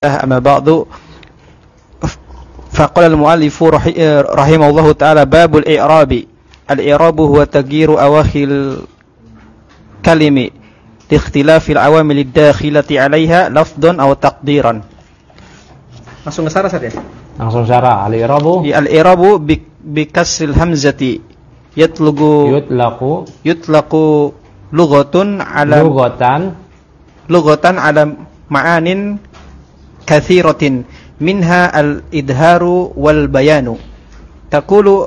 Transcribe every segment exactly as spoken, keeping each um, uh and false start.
أما بعد فقال المؤلف رحمه الله تعالى باب الإعراب الإعراب هو تغيير أواخر الكلم لاختلاف العوامل الداخلة عليها لفظا أو تقديرا. Langsung ke sarah saja. Langsung sarah. Al-i'rabu al-i'rabu bi kasril hamzati yatlugu yutlaqu yutlaqu lughatun ala lughatan lughatan ala ma'anin katsiratin minha al-idharu wal bayanu taqulu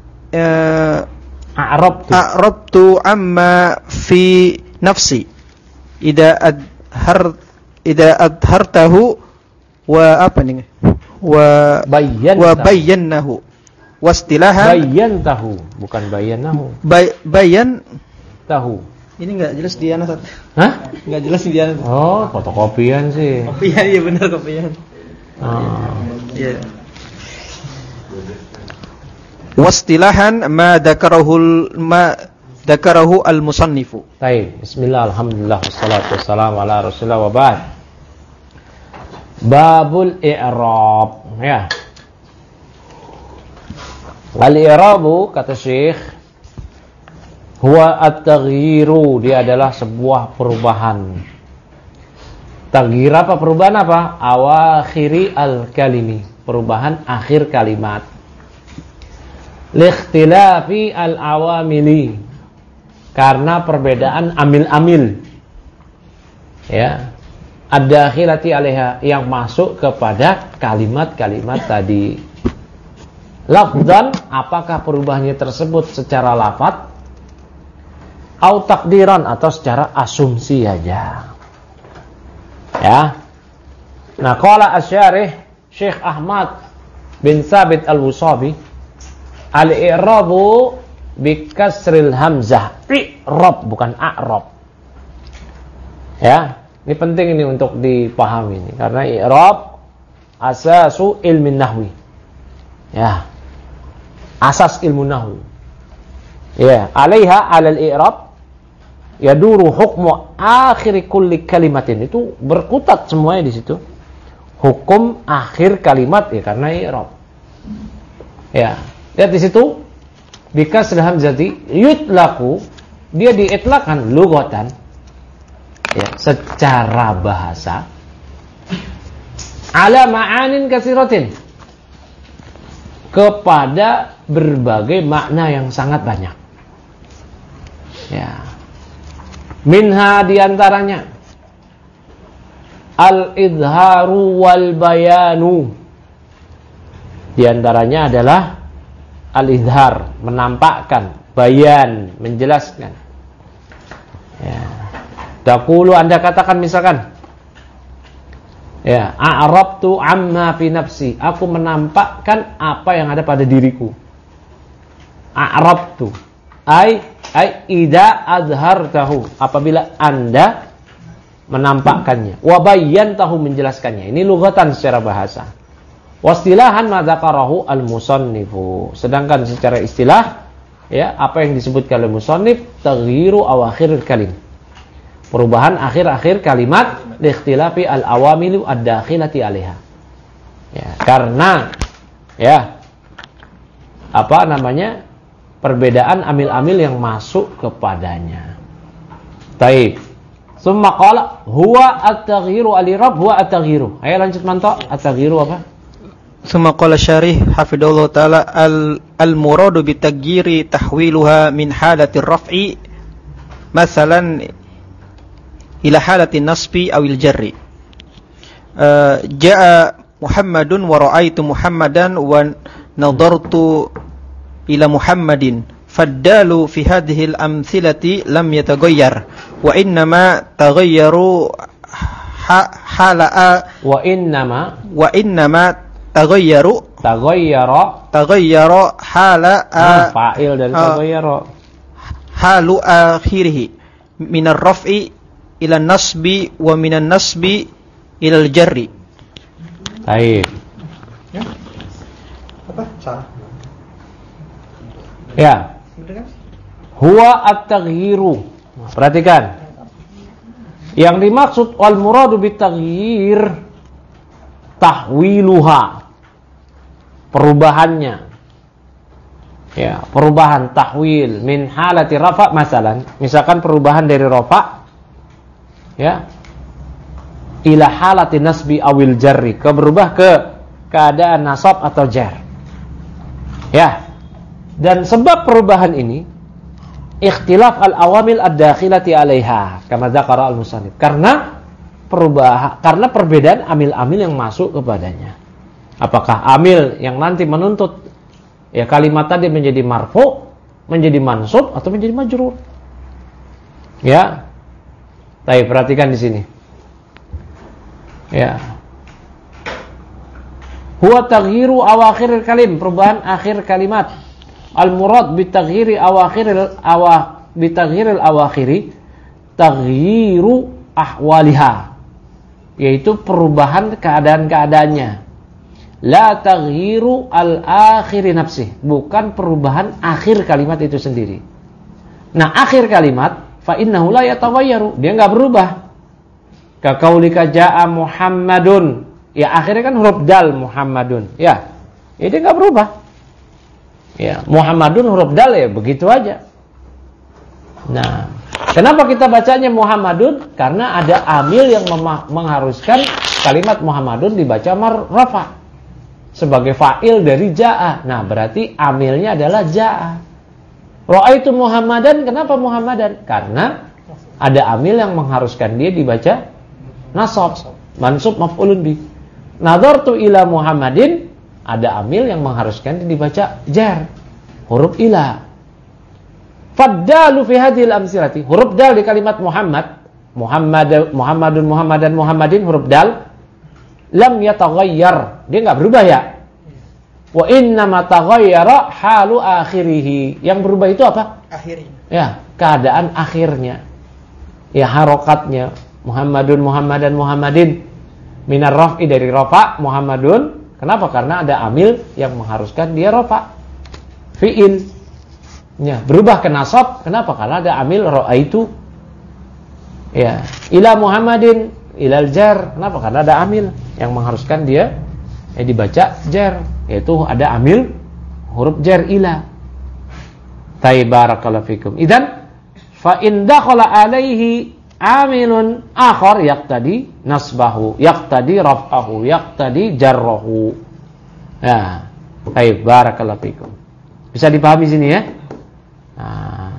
a'rabtu a'rabtu amma fi nafsi idza adhar idza adhartahu wa apa nih wa bayyan wa bayyanahu wastilahan bayyantahu bukan bayyanahu bay, bayyan tahu. Ini enggak jelas di anak. Hah? Enggak jelas di anak. Oh, fotokopian sih. Kopian ya benar kopian. Oh. Iya. Wastilahan ma dzakarahu ma dzakarahu al-musannifu. Baik, bismillah alhamdulillah wassalatu wassalamu ala Rasulillah wa ba'd. Babul i'rab, ya. Al-i'rabu kata Syekh huwa at-taghyiru, dia adalah sebuah perubahan. Taghyir apa? Perubahan apa? Awakhiri al-kalimi, perubahan akhir kalimat. Likhtilafi al-awamili, karena perbedaan amil-amil. Ya. Ad-dakhilati alaiha, yang masuk kepada kalimat-kalimat tadi. Lafdzan, apakah perubahannya tersebut secara lafadz? Au takdiran, atau secara asumsi aja. Ya. Nah, qala asy-syarih Syekh Ahmad bin Thabit Al-Wusabi, al-i'rabu bi kasril hamzah. I'rab bukan a'rab. Ya, ini penting ini untuk dipahami ini karena i'rab asasu ilmin nahwi. Ya. Asas ilmu nahwu. Ya, alaiha 'alal i'rab yaduru hukmu akhir kulli kalimatin, itu berkutat semuanya di situ. Hukum akhir kalimat ya karena i'rab. Ya, lihat di situ bikasr hamzati yutlaqu, dia diitlaqkan lughatan ya secara bahasa ala ma'anin katsiratin, kepada berbagai makna yang sangat banyak. Ya. Minha diantaranya al-idharu wal bayanu. Diantaranya adalah al-idhar, menampakkan, bayan, menjelaskan. Ya. Taqulu, Anda katakan misalkan, ya, a'rabtu amma fi nafsi, aku menampakkan apa yang ada pada diriku. A'rabtu ai ai idza azhartahu, apabila Anda menampakkannya. Wa bayyantahu, menjelaskannya. Ini lughatan secara bahasa. Wastilahan ma dzakarahu al-musannifu, sedangkan secara istilah ya apa yang disebutkan oleh musannif taghyiru awakhiril kalim, perubahan akhir-akhir kalimat liikhtilafi al-awamilu ad-dakhilati 'alaiha. Ya, karena ya apa namanya? perbedaan amil-amil yang masuk kepadanya. Taib. Summa qala huwa at-taghyiru al-i'rab huwa at-taghyiru. Ayo lanjut mantok. At-taghyiru apa? Summa qala syarih hafidhahullah taala al-muradu bi taghyiri tahwiluha min halati ar-raf'i masalan ila halati nasbi awil jarri. Uh, jaa Muhammadun wa ra'aitu Muhammadan wa nadartu ila Muhammadin faddalu fi hadhihi al-amthilati lam yataghayyar wa innama taghayyaru hala wa innama wa innama taghayyaru taghayyara taghayyara hala hmm, fa'il dari taghayyara halu akhirih min ar-raf'i ila nasbi wa minan nasbi ila al-jarri. Baik. Ya. Apa? Salah. Ya. Huwa at-taghyiru. Perhatikan. Yang dimaksud wal muradu bit-taghyir tahwiluha, perubahannya. Ya, perubahan tahwil min halati rafa masalan, misalkan perubahan dari rafa ya ila halati nasbi awil jarri, ke berubah ke keadaan nasab atau jar. Ya. Dan sebab perubahan ini ikhtilaf al-awamil ad-dakhilati 'alaiha kama dzakara al-musannif. Karena perubahan karena perbedaan amil-amil yang masuk kepadanya. Apakah amil yang nanti menuntut ya kalimat tadi menjadi marfu, menjadi mansub atau menjadi majrur? Ya. Baik, perhatikan di sini. Ya. Huwa taghyiru awakhiril kalim, perubahan akhir kalimat. Al-murad bi taghyiri awakhiril awah bi taghyiril awakhiri taghyiru ahwaliha, yaitu perubahan keadaan-keadaannya. La taghyiru al-akhiri nafsih, bukan perubahan akhir kalimat itu sendiri. Nah, akhir kalimat fa innahu la yataghayyaru, dia enggak berubah. Ka qaulika jaa Muhammadun, ya akhirnya kan huruf dal Muhammadun. Ya. Ya dia enggak berubah. Ya, Muhammadun huruf dal ya begitu aja. Nah, kenapa kita bacanya Muhammadun? Karena ada amil yang mengharuskan kalimat Muhammadun dibaca marrafa sebagai fa'il dari jaa. Nah, berarti amilnya adalah jaa. Ra'aitu Muhammadan, kenapa Muhammadan? Karena ada amil yang mengharuskan dia dibaca nasab, mansub maf'ulun bi. Nadartu ila Muhammadin, ada amil yang mengharuskan dia dibaca jar, huruf ila. Faddalu fi hadhil amsilati, huruf dal di kalimat Muhammad, Muhammad, Muhammadun, Muhammadan, Muhammadin, huruf dal lam yataghayyar, dia enggak berubah ya. Wa inna ma taghayyara halu akhirih, yang berubah itu apa? Akhirnya. Ya, keadaan akhirnya. Ya, harokatnya. Muhammadun, Muhammadan, Muhammadin, minar raf'i, dari rafa Muhammadun. Kenapa? Karena ada amil yang mengharuskan dia rafa, fi'il. Ya, berubah ke nasab. Kenapa? Karena ada amil ra'aitu. Ya, ila Muhammadin, ilal jar. Kenapa? Karena ada amil yang mengharuskan dia ya dibaca jar, yaitu ada amil huruf jar ila. Taibarakallahu fikum. Idan fa in dakhala alaihi amilun akhar yaqtadi nasbahu, yaqtadi raf'ahu, yaqtadi jarrahu. Ya, baik, barakallahu fikum. Bisa dipahami sini ya? Nah.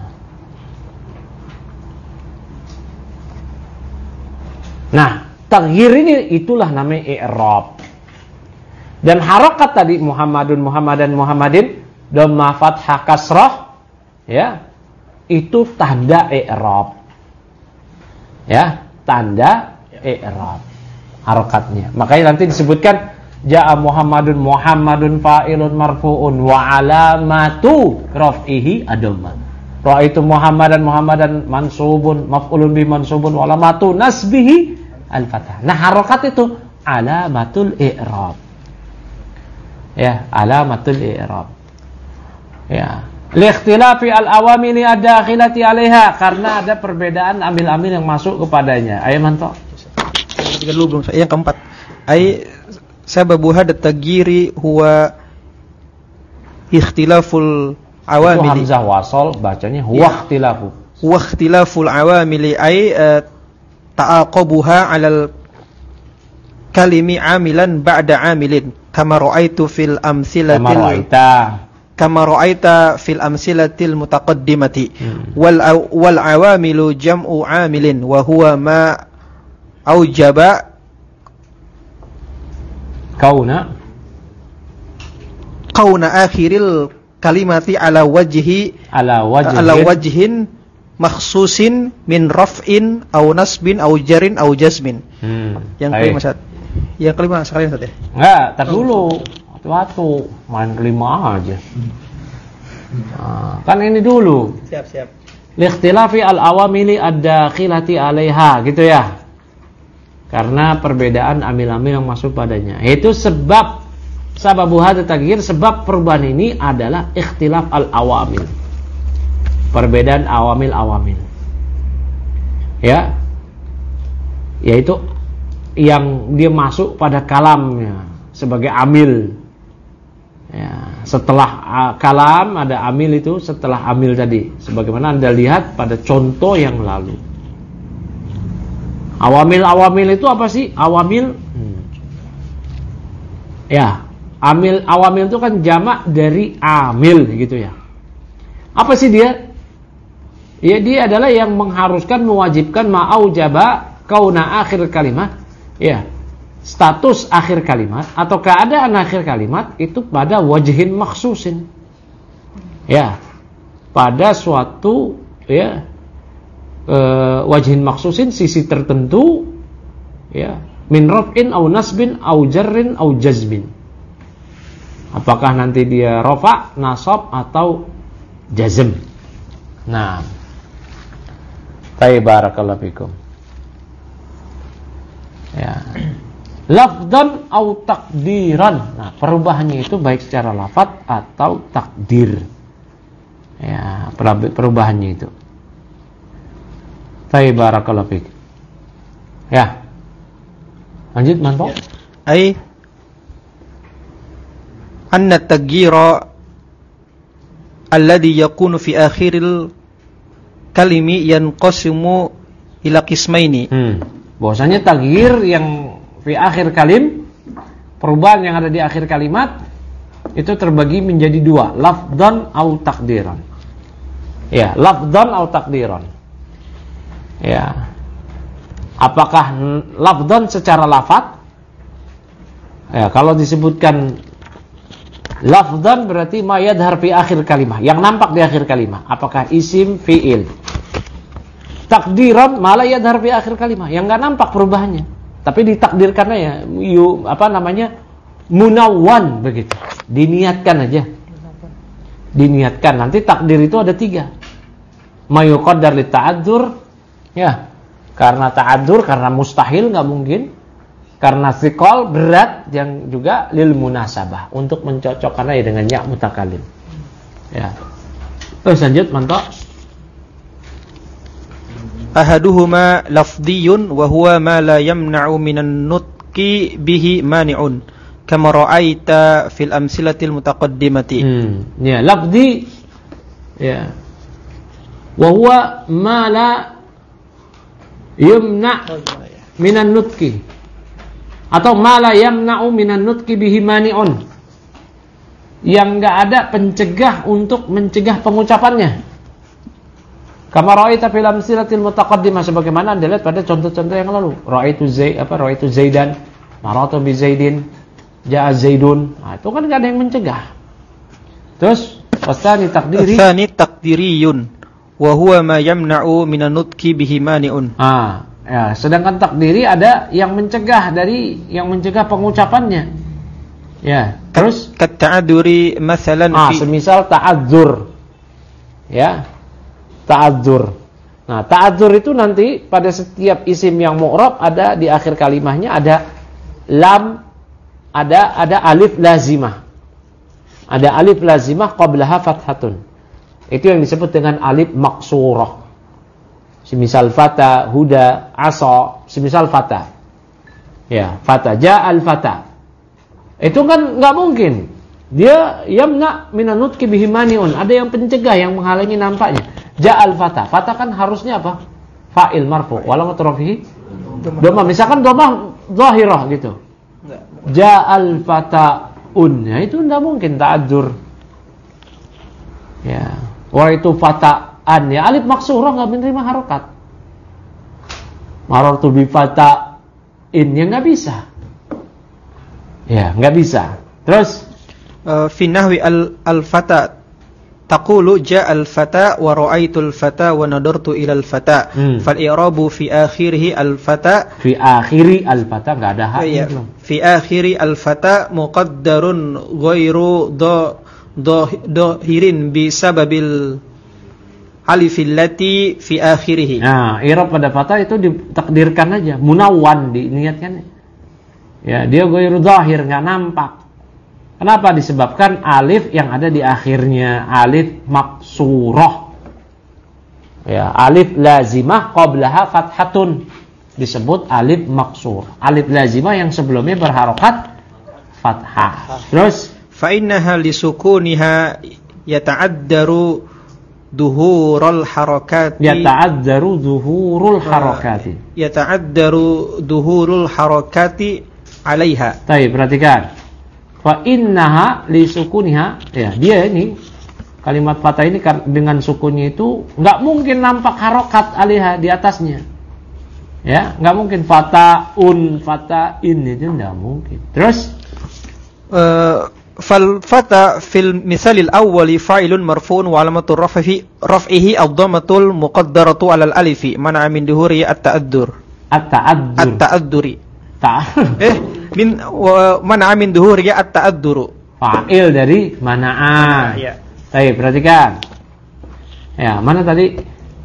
Nah, taghyir ini itulah namanya i'rab. Dan harakat tadi Muhammadun, Muhammadan, Muhammadin, dhamma fathah kasrah, ya, itu tanda i'rab. Ya, tanda i'rab harakatnya. Makanya nanti disebutkan jaa Muhammadun, Muhammadun fa'ilun marfu'un wa alamatu raf'ihi ad-dhammah. Ra'aitu Muhammadan, Muhammadan mansubun maf'ulun bi mansubun wa alamatu nasbihi al-fathah. Nah, harakat itu alamatul i'rab. Ya, alamatul i'rab. Ya. Liikhtilafi al-awamili ad-dakhilati 'alaiha, karena ada perbedaan amil-amil yang masuk kepadanya. Ayo mantap. Tiga dulu belum. Yang keempat. Ai sababu hada taghyiri huwa ikhtilaful awamili. Itu hamzah wasal bacanya huwa ikhtilafu. Huwa ikhtilaful awamili ai ta'aqabuha 'alal kalimi 'amilan ba'da 'amilin kama ra'aitu fil amsilatil kama ra'aita kama ra'aita fil amsilatil mutaqaddimati hmm. wal wal awamilu jam'u 'amilin wa huwa ma aujaba kauna kauna akhiril kalimati ala wajhi ala wajhin, ala wajhin makhsusin min raf'in aw nasbin aw jarin aw jazmin. hmm. Yang kelima Ustaz. Yang kelima sekalian Ustaz ya. Enggak, tar dulu. Waktu main kelima aja. Nah, kan ini dulu. Siap, siap. Liikhtilafi al-awamili ad-dakhilati 'alaiha, gitu ya. Karena perbedaan amil-amil yang masuk padanya. Itu sebab sababu hadza taghyir, sebab perubahan ini adalah ikhtilaf al-awamil. Perbedaan awamil-awamil. Ya. Yaitu yang dia masuk pada kalamnya sebagai amil. Ya, setelah uh, kalam ada amil itu setelah amil tadi, sebagaimana Anda lihat pada contoh yang lalu. Awamil-awamil itu apa sih? Awamil, hmm. ya, amil awamil itu kan jamak dari amil gitu ya. Apa sih dia? Ya, dia adalah yang mengharuskan, mewajibkan ma'aujaba kauna akhir kalimat, ya, status akhir kalimat atau keadaan akhir kalimat itu pada wajhin makhsusin, ya, pada suatu, ya, e, wajhin makhsusin, sisi tertentu, ya, min raf'in au nasbin au jarrin au jazmin. Apakah nanti dia rafa', nasab atau jazm. Nah, barakallahu fikum. Ya. Lafdan au takdiran. Nah, perubahannya itu baik secara lafaz atau takdir. Ya, perubahannya itu. Barakallahu fikum. Ya. Lanjut, Manto. Ya. Ai anna at-taghyira alladhi yakunu fi akhiril kalimi yanqasimu ila qismaini. Hmm. Bahwasanya taghyir yang fi akhir kalim, perubahan yang ada di akhir kalimat itu terbagi menjadi dua, lafdhan au takdiran. Ya, lafdhan au takdiran. Ya. Apakah lafdhan secara lafaz? Ya, kalau disebutkan lafdhan berarti ma yadhar fi akhir kalimah, yang nampak di akhir kalimah. Apakah isim, fiil? Takdiran malah yadhar fi akhir kalimah, yang enggak nampak perubahannya. Tapi ditakdirkan aja, you, apa namanya, munawwan begitu, diniatkan aja, diniatkan. Nanti takdir itu ada tiga, mayuqaddar li ta'adzur, ya, karena ta'adzur, karena mustahil, nggak mungkin, karena thiqal, berat, yang juga lil munasabah, untuk mencocokkan aja dengan ya mutakalim. Ya, terus lanjut, mantap. Ahaduhuma lafdiyun wa huwa ma la yamna'u minan nutqi bihi mani'un kama ra'aita fil amsilatil mutaqaddimati. Hmm, ya, lafdi, ya, wa huwa ma la yamna' minan nutqi atau ma la yamna'u minan nutqi bihi mani'un, yang enggak ada pencegah untuk mencegah pengucapannya. Kama ra'aita fil amsilatil mutaqaddimah, sebagaimana Anda lihat pada contoh-contoh yang lalu. Ra'aitu Zaid, apa ra'aitu Zaidan, maratu bi Zaidin, ja'a Zaidun. Nah, itu kan enggak ada yang mencegah. Terus wasani takdiri, wasani takdiriyun wa huwa ma yamna'u minan nutqi bihi mani'un. Ah, ya, sedangkan takdiri ada yang mencegah dari yang mencegah pengucapannya. Ya, terus kat ta'adzuri masalan ah, fi, semisal ta'adzur. Ya. Ta'adzur. Nah, ta'adzur itu nanti pada setiap isim yang mu'rab ada di akhir kalimahnya ada lam, ada ada alif lazimah. Ada alif lazimah qablaha fathatun. Itu yang disebut dengan alif maqsurah. Semisal fata, huda, asa, semisal fata. Ya, fata, ja'al fata. Itu kan enggak mungkin. Dia yamna minan nutqi bihi mani'un, ada yang pencegah yang menghalangi nampaknya. Ja'al fata. Fata kan harusnya apa? Fa'il marfu. Walau rafihi dhamma. Misalkan dhamma zahirah gitu. Ja'al fata'un. Ya, itu enggak mungkin ta'adzur. Ya. Wa itu fata'an, ya, alif maksurah enggak menerima harokat. Marartu bi fata'in, ya enggak bisa. Ya, enggak bisa. Terus uh, fi nahwi al-fata taqulu ja'al fata wa ra'aitul fata wa nadartu ilal fata. Hmm. Fal i'rabu fi akhirih al fata, fi akhiri al fata enggak ada hak. Ya, fi akhiri al fata muqaddarun ghairu do dohirin bi sababil alif allati fi akhirih. Nah, i'rab pada fata itu ditakdirkan aja, munawwan, diniatkan. Ya, dia ghairu zahir, enggak nampak. Kenapa? Disebabkan alif yang ada di akhirnya alif maksurah. Ya, alif lazimah qablaha fathatun. disebut alif maksur. Alif lazimah yang sebelumnya berharokat fathah. Terus fa innaha lisukuniha yata'addaru duhurul harakati yata'addaru duhurul harakati yata'addaru duhurul harakati 'alaiha. Baik, perhatikan. Fa innaha lisukuniha, ya, dia ini kalimat fathah ini dengan sukunnya itu enggak mungkin nampak harokat 'alaiha di atasnya. Ya, enggak mungkin fata'un fata'in itu enggak mungkin. Terus uh, fal fata fil misalil awwali fa'ilun marfu'un wa alamatur raf'ihi raf'ihi ad-dhammatul muqaddaratu 'alal alifi man'a min duhuri at-ta'addur at-ta'addur at-ta'adduri ta eh min man'a min duhuri at-ta'adduru fa'il dari mana'a. Ya. Baik, perhatikan. Ya, mana tadi?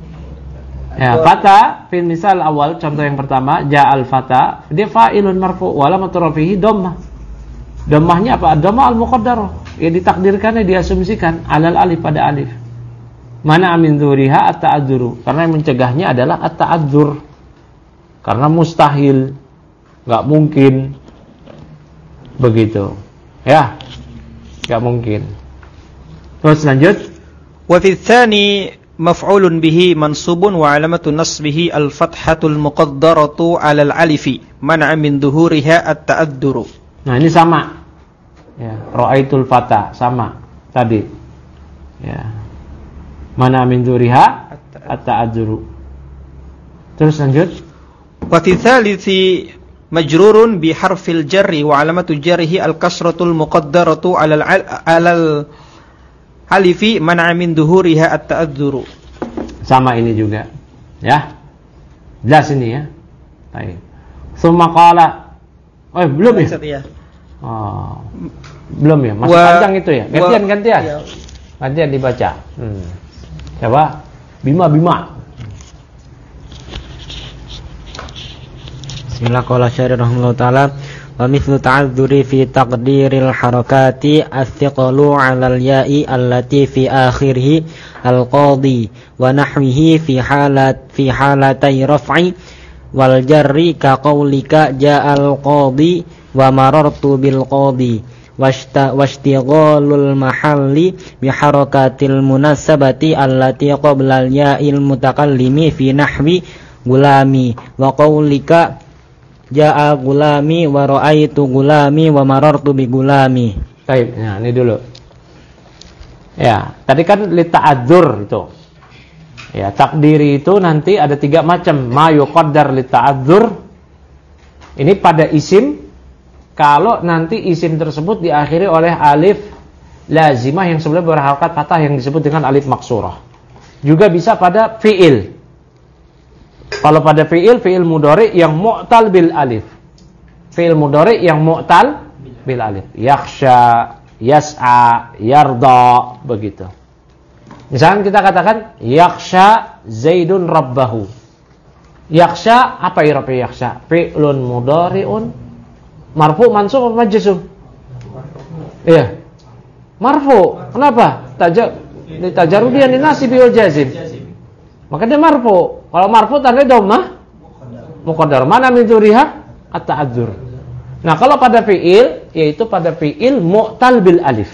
Ya, fata fil misal awal, contoh yang pertama, ja'al fata, dia fa'ilun marfu' wa alamatur raf'ihi dhammah. Dhammahnya apa? Dhammah al-muqaddarah. Ya, ditakdirkannya, diasumsikan alal alif pada alif. Mana min dzuriha at-ta'adzuru, karena yang mencegahnya adalah at-ta'adzur. Karena mustahil, enggak mungkin. Begitu. Ya. Enggak mungkin. Terus lanjut. Wa fi tsani maf'ulun bihi mansubun wa alamatu nasbihi al-fathatul muqaddaratu 'alal alifi man'a min dhuhuriha at-ta'adduru. Nah, ini sama. Ya, ra'aitul fata sama tadi. Ya. Man'a min dhuhuriha at-ta'adduru. Terus lanjut. Wa fi tsalithi majrurun bi harfil jarri wa alamatu jarrihi al-kasratul muqaddaratu 'alal 'alal alifi man'a min duhuriha at-ta'adzuru. Sama ini juga. Ya. Jelas ini ya. Baik. Tsumma qala. Oh, belum ya? Oh. Belum ya? Masih wa, panjang itu ya? Gantian wa, gantian. Ya. Gantian dibaca. Hmm. Coba Bima Bima. Bismillah qala syarih rahimahullah ta'ala wa mithlu ta'adzuri fi taqdiril harakati as-siqalu 'alal ya'i allati fi akhirih al-qadi wa nahwihi fi halat fi halatai raf'i wal jarri ka qaulika ja'al qadi wa marartu bil qadi washta washtighalul mahalli bi harakatil munasabati allati qabla al-ya'il mutakallimi fi nahwi gulami wa qaulika ja'a gulami wa ra'aitu gulami wa marartu bi gulami. Baik, nah ini dulu. Ya, tadi kan li ta'adzur itu. Ya, takdiri itu nanti ada tiga macam. Ma yuqaddar li ta'adzur. Ini pada isim, kalau nanti isim tersebut diakhiri oleh alif lazimah yang sebelumnya berharokat fathah yang disebut dengan alif maksurah. Juga bisa pada fi'il. Kalau pada fi'il, fi'il mudhari yang mu'tal bil alif. Fi'il mudhari yang mu'tal bil alif. Yakhsha, yas'a, yarda, begitu. Misalkan kita katakan yakhsha Zaidun rabbahu. Yakhsha, apa i'rabnya yakhsha? Fi'lun mudhari'un marfu' mansub apa majzum? Iya. Marfu'. Kenapa? Taja tajarrudian dinasib wal jazim. Maka dia marfu. Kalau marfu tanda dhammah muqaddar. Mana min dzuriha at-ta'adzur. Nah, kalau pada fi'il yaitu pada fi'il mu'tal bil alif.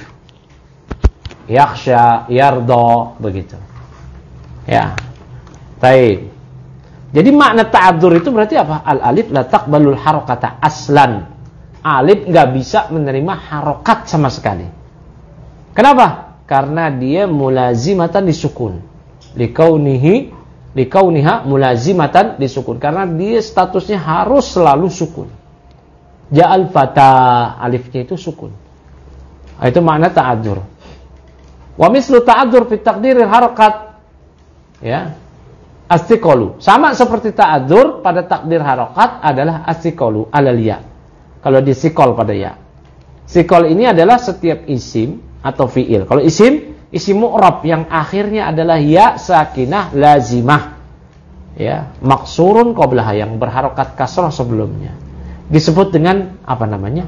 Yakhsha, yarda, begitu. Ya. Baik. Jadi makna ta'adzur itu berarti apa? Al-alif la taqbalul harakata aslan. Alif enggak bisa menerima harokat sama sekali. Kenapa? Karena dia mulazimatan disukun. Likaunihi likauniha mulazimatan disukun, karena dia statusnya harus selalu sukun. Ja'al fata, alifnya itu sukun. Itu makna ta'adzur. Wa mislu ta'adzur fi taqdiril harakat, ya, as-siqalu. Sama seperti ta'adzur pada takdir harakat adalah as-siqalu alal ya. Kalau disikol pada ya. Sikol ini adalah setiap isim atau fi'il. Kalau isim, isim mu'rab yang akhirnya adalah ya sakinah lazimah. Ya, maksurun qablaha yang berharokat kasrah sebelumnya. Disebut dengan apa namanya?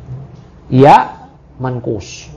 Ya mankus.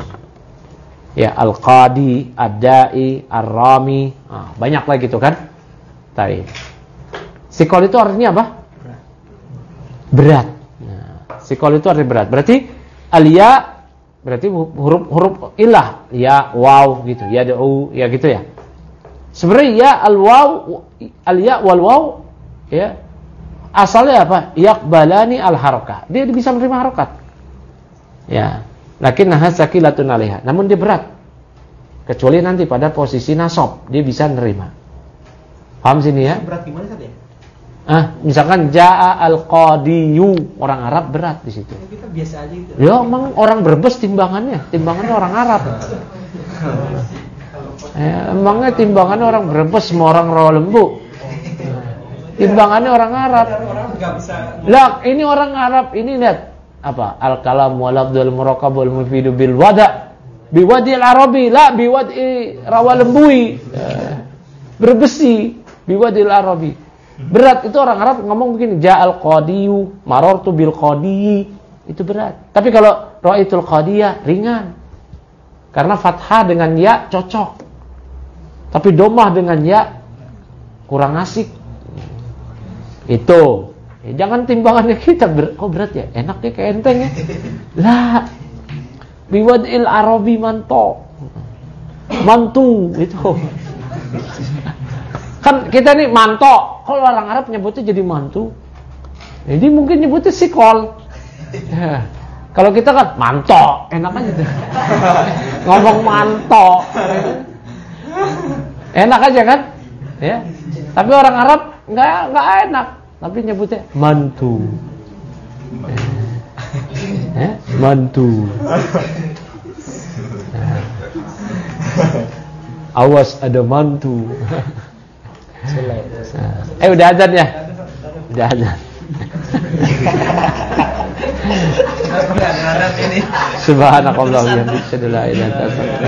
Ya, al-qadi, ad-da'i, ar-rami, ah, banyak lagi itu kan. Baik. Sikol itu artinya apa? Berat. Nah, sikol itu artinya berat. Berarti al-ya berarti huruf-huruf ilah, ya, waw gitu, ya, da'u, ya gitu ya. Sebenarnya ya al-waw, al-ya wal waw ya. Asalnya apa? Yaqbalani al-harakah. Dia bisa menerima harokat. Ya. Lakinnaha saqilatun 'alaiha. Namun dia berat. Kecuali nanti pada posisi nasab, dia bisa menerima. Paham sini ya? Berat gimana tadi? Ah, misalkan jaa al-qadiyu, orang Arab berat di situ. Kita biasa aja gitu. Ya, emang orang Brebes timbangannya, timbangannya orang Arab. Ya, emangnya timbangannya orang Brebes sama orang Rawalembu. Timbangannya orang Arab. Lah, ini orang Arab, ini lihat apa? Al-kalam wal lafdzul murakkab wal mufidu bil wada' bi wadil arabi la bi wadi Rawalembui. Berbesi bi wadil arabi. Berat itu orang Arab ngomong begini, ja'al qadiyu marartu bil qadiyi. Itu berat. Tapi kalau ra'aitul qadiyah ringan. Karena fathah dengan ya cocok. Tapi domah dengan ya kurang asik. Itu. Ya, jangan timbangannya kita ber, kok berat ya? Enaknya kayak enteng ya. Lah. Biwadil arabi manto. Mantu itu. Kan kita nih manto. Kalau orang Arab nyebutnya jadi mantu. Jadi mungkin nyebutnya sikol. Ya. Kalau kita kan manto, enak aja tuh. Ngomong manto. Enak aja kan? Ya. Tapi orang Arab enggak enggak enak, tapi nyebutnya mantu. Eh, mantu. Awas ada mantu. Eh udah azan ya? Udah azan. Subhanakallahumma wa bihamdika, la ilaha illa anta